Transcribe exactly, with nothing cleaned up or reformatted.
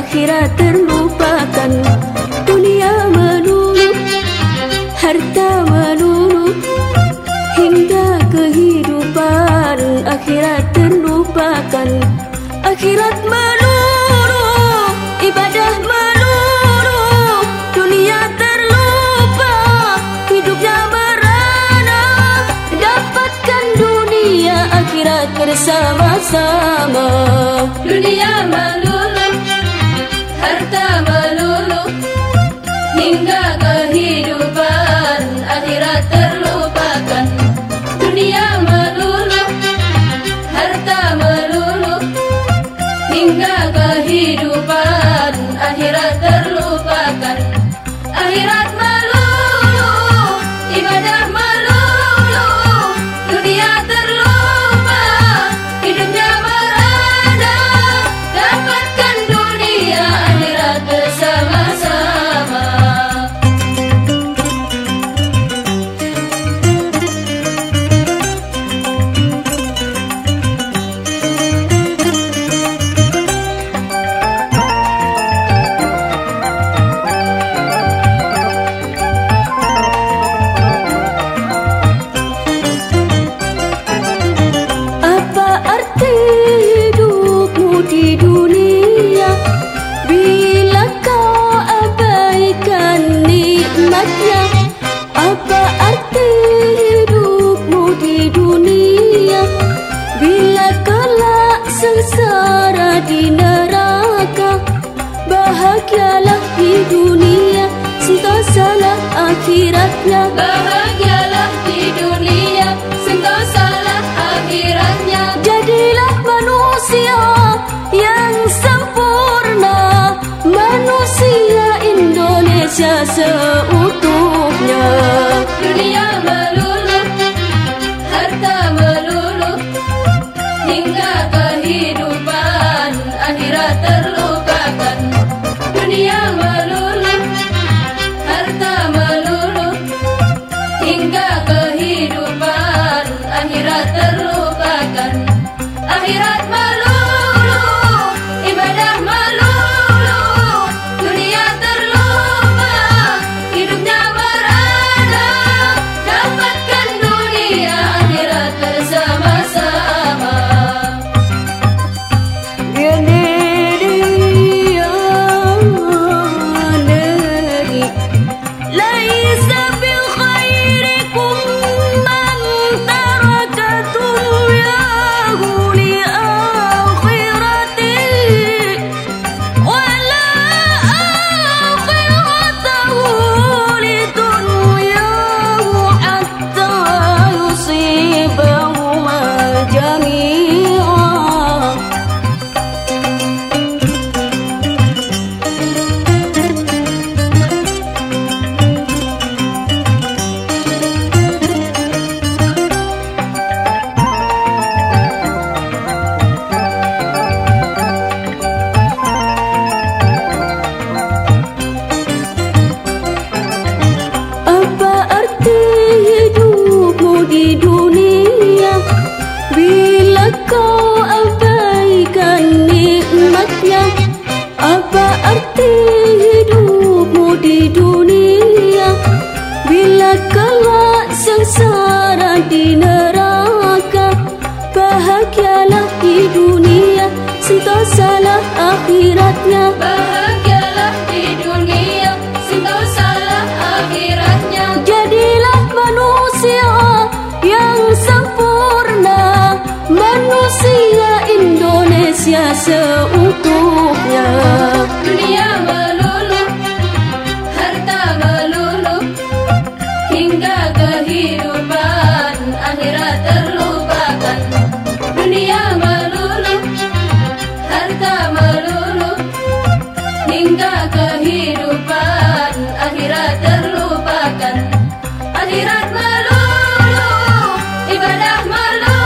akhirat terlupakan. Dunia melulu, harta melulu, hingga kehidupan akhirat terlupakan. Akhirat melulu, ibadah melulu, dunia terlupa, hidupnya merana. Dapatkan dunia akhirat bersama-sama. Dunia melulu, harta melulu, hingga kehidupan akhirat terlupakan. Dunia melulu, harta melulu, hingga kehidupan akhirat terlupakan. Akhirat melulu, ibadah melulu, dunia terlupa, hidupnya merana. Dapatkan dunia akhirat bersama-sama. Apa arti hidupmu di dunia bila kau abaikan nikmatnya? Apa arti hidupmu di dunia bila kelak sengsara di neraka? Bahagialah di dunia, sentosalah akhiratnya. Bahagialah di dunia, sentosalah akhiratnya. Jadilah manusia yang sempurna, manusia Indonesia seutuhnya. Dunia melulu, harta melulu, hingga kehidupan akhirat terlupakan. Dunia melulu, harta melulu, hingga kehidupan akhirat terlupakan. Akhirat melulu, ibadah melulu, dunia terlupa, hidupnya merana. Dapatkan dunia akhirat bersama-sama. Ya negeri, ya negeri, laisa bil khairikum man taraka dunyahu li akhiratihi, wala akhiratahu li dunyahu hatta yusibahuma jami'a. Apa arti hidupmu di dunia bila kau abaikan nikmatnya? Apa arti hidupmu di dunia bila kelak sengsara di neraka? Bahagialah di dunia, sentosalah akhiratnya. Bahagialah di dunia, sentosalah akhiratnya. Jadilah manusia yang sempurna, manusia Indonesia seutuhnya. Dunia melulu, harta melulu, hingga kehidupan akhirat terlupakan. Dunia melulu, harta melulu, hingga kehidupan akhirat terlupakan. Akhirat melulu, ibadah melulu,